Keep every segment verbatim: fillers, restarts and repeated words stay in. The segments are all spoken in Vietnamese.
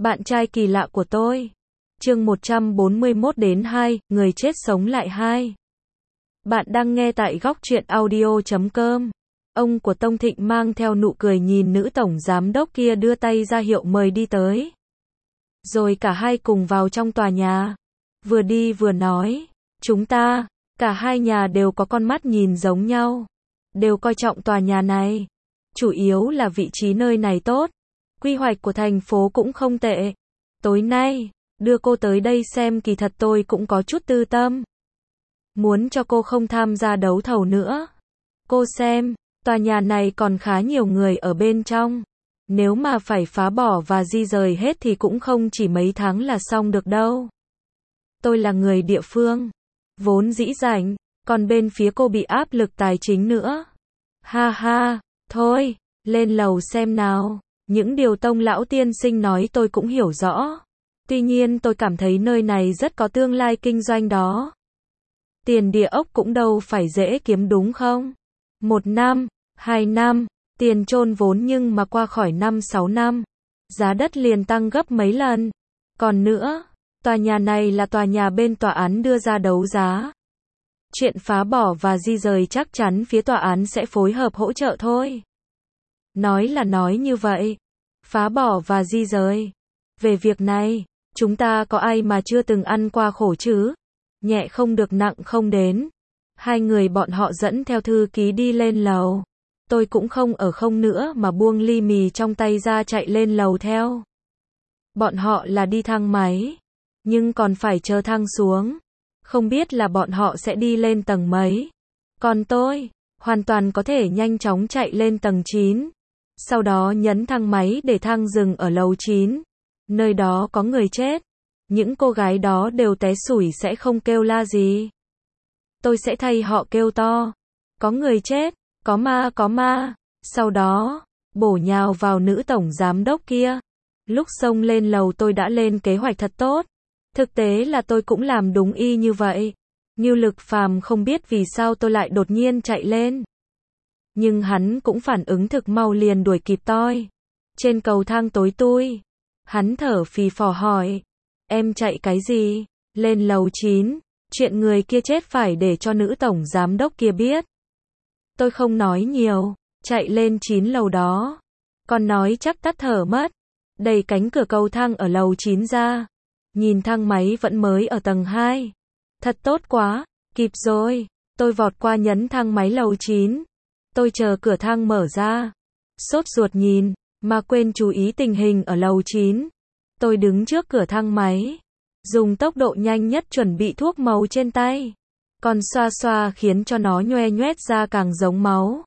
Bạn trai kỳ lạ của tôi. Chương một trăm bốn mươi mốt đến hai, người chết sống lại hai. Bạn đang nghe tại góc truyện audio chấm com. Ông của Tông Thịnh mang theo nụ cười nhìn nữ tổng giám đốc kia đưa tay ra hiệu mời đi tới. Rồi cả hai cùng vào trong tòa nhà. Vừa đi vừa nói, chúng ta, cả hai nhà đều có con mắt nhìn giống nhau. Đều coi trọng tòa nhà này. Chủ yếu là vị trí nơi này tốt. Quy hoạch của thành phố cũng không tệ. Tối nay, đưa cô tới đây xem kỳ thật tôi cũng có chút tư tâm. Muốn cho cô không tham gia đấu thầu nữa. Cô xem, tòa nhà này còn khá nhiều người ở bên trong. Nếu mà phải phá bỏ và di rời hết thì cũng không chỉ mấy tháng là xong được đâu. Tôi là người địa phương, vốn dĩ rảnh, còn bên phía cô bị áp lực tài chính nữa. Ha ha, thôi, lên lầu xem nào. Những điều Tông lão tiên sinh nói tôi cũng hiểu rõ. Tuy nhiên tôi cảm thấy nơi này rất có tương lai kinh doanh đó. Tiền địa ốc cũng đâu phải dễ kiếm đúng không? Một năm, hai năm, tiền chôn vốn nhưng mà qua khỏi năm sáu năm, giá đất liền tăng gấp mấy lần. Còn nữa, tòa nhà này là tòa nhà bên tòa án đưa ra đấu giá. Chuyện phá bỏ và di rời chắc chắn phía tòa án sẽ phối hợp hỗ trợ thôi. Nói là nói như vậy. Phá bỏ và di rời. Về việc này, chúng ta có ai mà chưa từng ăn qua khổ chứ? Nhẹ không được nặng không đến. Hai người bọn họ dẫn theo thư ký đi lên lầu. Tôi cũng không ở không nữa mà buông ly mì trong tay ra chạy lên lầu theo. Bọn họ là đi thang máy. Nhưng còn phải chờ thang xuống. Không biết là bọn họ sẽ đi lên tầng mấy. Còn tôi, hoàn toàn có thể nhanh chóng chạy lên tầng chín. Sau đó nhấn thang máy để thang dừng ở lầu chín. Nơi đó có người chết. Những cô gái đó đều té xủi sẽ không kêu la gì. Tôi sẽ thay họ kêu to. Có người chết, có ma có ma. Sau đó, bổ nhào vào nữ tổng giám đốc kia. Lúc xông lên lầu tôi đã lên kế hoạch thật tốt. Thực tế là tôi cũng làm đúng y như vậy. Ngưu Lực Phàm không biết vì sao tôi lại đột nhiên chạy lên. Nhưng hắn cũng phản ứng thực mau liền đuổi kịp tôi. Trên cầu thang tối tui. Hắn thở phì phò hỏi. Em chạy cái gì? Lên lầu chín. Chuyện người kia chết phải để cho nữ tổng giám đốc kia biết. Tôi không nói nhiều. Chạy lên chín lầu đó. Còn nói chắc tắt thở mất. Đẩy cánh cửa cầu thang ở lầu chín ra. Nhìn thang máy vẫn mới ở tầng hai. Thật tốt quá. Kịp rồi. Tôi vọt qua nhấn thang máy lầu chín. Tôi chờ cửa thang mở ra. Sốt ruột nhìn, mà quên chú ý tình hình ở lầu chín. Tôi đứng trước cửa thang máy. Dùng tốc độ nhanh nhất chuẩn bị thuốc màu trên tay. Còn xoa xoa khiến cho nó nhoe nhoét ra càng giống máu.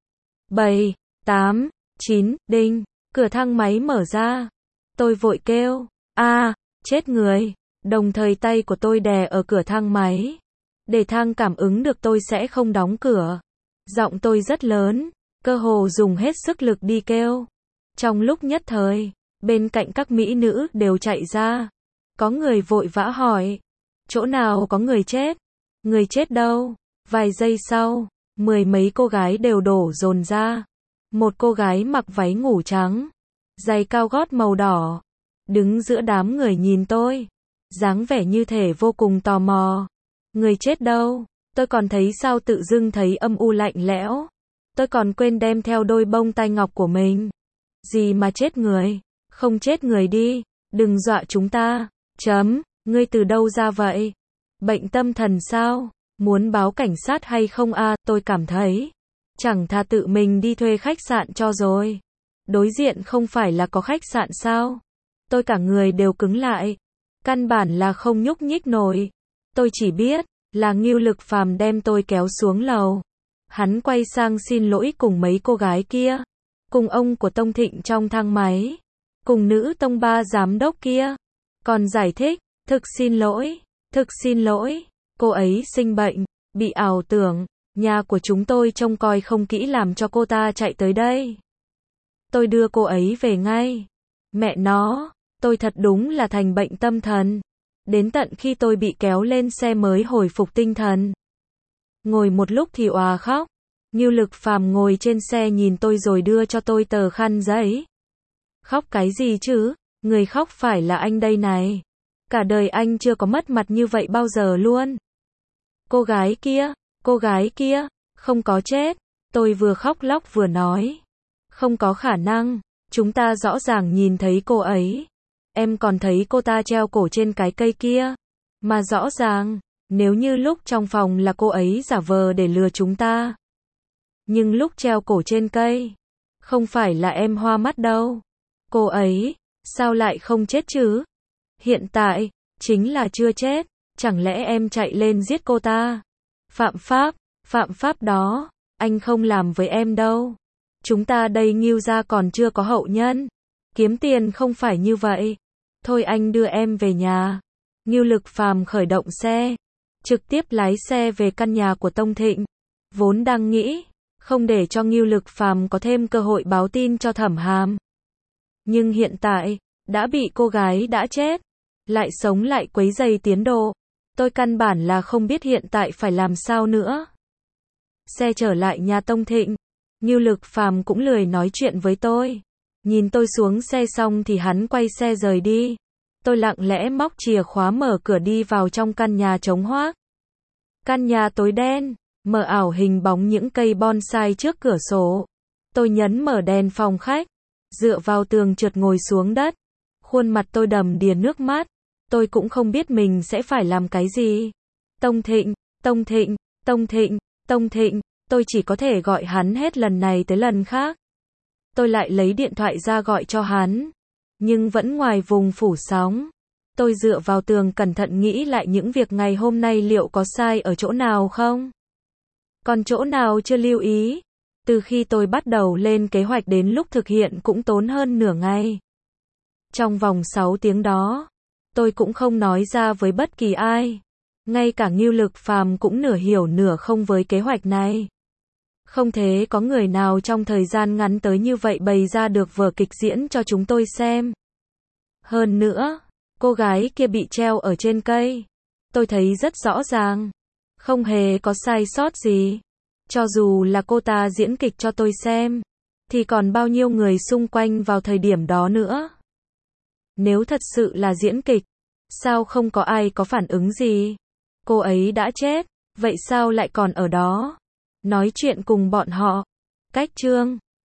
bảy, tám, chín, đinh. Cửa thang máy mở ra. Tôi vội kêu. A, chết người. Đồng thời tay của tôi đè ở cửa thang máy. Để thang cảm ứng được tôi sẽ không đóng cửa. Giọng tôi rất lớn, cơ hồ dùng hết sức lực đi kêu. Trong lúc nhất thời, bên cạnh các mỹ nữ đều chạy ra. Có người vội vã hỏi, chỗ nào có người chết? Người chết đâu? Vài giây sau, mười mấy cô gái đều đổ dồn ra. Một cô gái mặc váy ngủ trắng, giày cao gót màu đỏ, đứng giữa đám người nhìn tôi, dáng vẻ như thể vô cùng tò mò. Người chết đâu? Tôi còn thấy sao tự dưng thấy âm u lạnh lẽo. Tôi còn quên đem theo đôi bông tai ngọc của mình. Gì mà chết người? Không chết người đi. Đừng dọa chúng ta. Chấm. Ngươi từ đâu ra vậy? Bệnh tâm thần sao? Muốn báo cảnh sát hay không à? Tôi cảm thấy. Chẳng thà tự mình đi thuê khách sạn cho rồi. Đối diện không phải là có khách sạn sao? Tôi cả người đều cứng lại. Căn bản là không nhúc nhích nổi. Tôi chỉ biết. Là Ngưu Lực Phàm đem tôi kéo xuống lầu. Hắn quay sang xin lỗi cùng mấy cô gái kia. Cùng ông của Tông Thịnh trong thang máy. Cùng nữ tông ba giám đốc kia. Còn giải thích, thực xin lỗi, thực xin lỗi. Cô ấy sinh bệnh, bị ảo tưởng. Nhà của chúng tôi trông coi không kỹ làm cho cô ta chạy tới đây. Tôi đưa cô ấy về ngay. Mẹ nó, tôi thật đúng là thành bệnh tâm thần. Đến tận khi tôi bị kéo lên xe mới hồi phục tinh thần. Ngồi một lúc thì òa khóc. Ngưu Lực Phàm ngồi trên xe nhìn tôi rồi đưa cho tôi tờ khăn giấy. Khóc cái gì chứ? Người khóc phải là anh đây này. Cả đời anh chưa có mất mặt như vậy bao giờ luôn. Cô gái kia, cô gái kia, không có chết. Tôi vừa khóc lóc vừa nói. Không có khả năng, chúng ta rõ ràng nhìn thấy cô ấy. Em còn thấy cô ta treo cổ trên cái cây kia. Mà rõ ràng, nếu như lúc trong phòng là cô ấy giả vờ để lừa chúng ta. Nhưng lúc treo cổ trên cây, không phải là em hoa mắt đâu. Cô ấy, sao lại không chết chứ? Hiện tại, chính là chưa chết. Chẳng lẽ em chạy lên giết cô ta? Phạm pháp, phạm pháp đó, anh không làm với em đâu. Chúng ta đây Ngưu gia còn chưa có hậu nhân. Kiếm tiền không phải như vậy. Thôi anh đưa em về nhà. Ngưu Lực Phàm khởi động xe, trực tiếp lái xe về căn nhà của Tông Thịnh. Vốn đang nghĩ, không để cho Ngưu Lực Phàm có thêm cơ hội báo tin cho Thẩm Hàm. Nhưng hiện tại, đã bị cô gái đã chết, lại sống lại quấy rầy tiến độ. Tôi căn bản là không biết hiện tại phải làm sao nữa. Xe trở lại nhà Tông Thịnh, Ngưu Lực Phàm cũng lười nói chuyện với tôi. Nhìn tôi xuống xe xong thì hắn quay xe rời đi. Tôi lặng lẽ móc chìa khóa mở cửa đi vào trong căn nhà trống hoác. Căn nhà tối đen, mờ ảo hình bóng những cây bonsai trước cửa sổ. Tôi nhấn mở đèn phòng khách, dựa vào tường trượt ngồi xuống đất. Khuôn mặt tôi đầm đìa nước mắt. Tôi cũng không biết mình sẽ phải làm cái gì. Tông Thịnh, Tông Thịnh, Tông Thịnh, Tông Thịnh, tôi chỉ có thể gọi hắn hết lần này tới lần khác. Tôi lại lấy điện thoại ra gọi cho hắn, nhưng vẫn ngoài vùng phủ sóng. Tôi dựa vào tường cẩn thận nghĩ lại những việc ngày hôm nay liệu có sai ở chỗ nào không? Còn chỗ nào chưa lưu ý? Từ khi tôi bắt đầu lên kế hoạch đến lúc thực hiện cũng tốn hơn nửa ngày. Trong vòng sáu tiếng đó, tôi cũng không nói ra với bất kỳ ai. Ngay cả Ngưu Lực Phàm cũng nửa hiểu nửa không với kế hoạch này. Không thể có người nào trong thời gian ngắn tới như vậy bày ra được vở kịch diễn cho chúng tôi xem. Hơn nữa, cô gái kia bị treo ở trên cây. Tôi thấy rất rõ ràng. Không hề có sai sót gì. Cho dù là cô ta diễn kịch cho tôi xem, thì còn bao nhiêu người xung quanh vào thời điểm đó nữa. Nếu thật sự là diễn kịch, sao không có ai có phản ứng gì? Cô ấy đã chết, vậy sao lại còn ở đó? Nói chuyện cùng bọn họ. Cách chương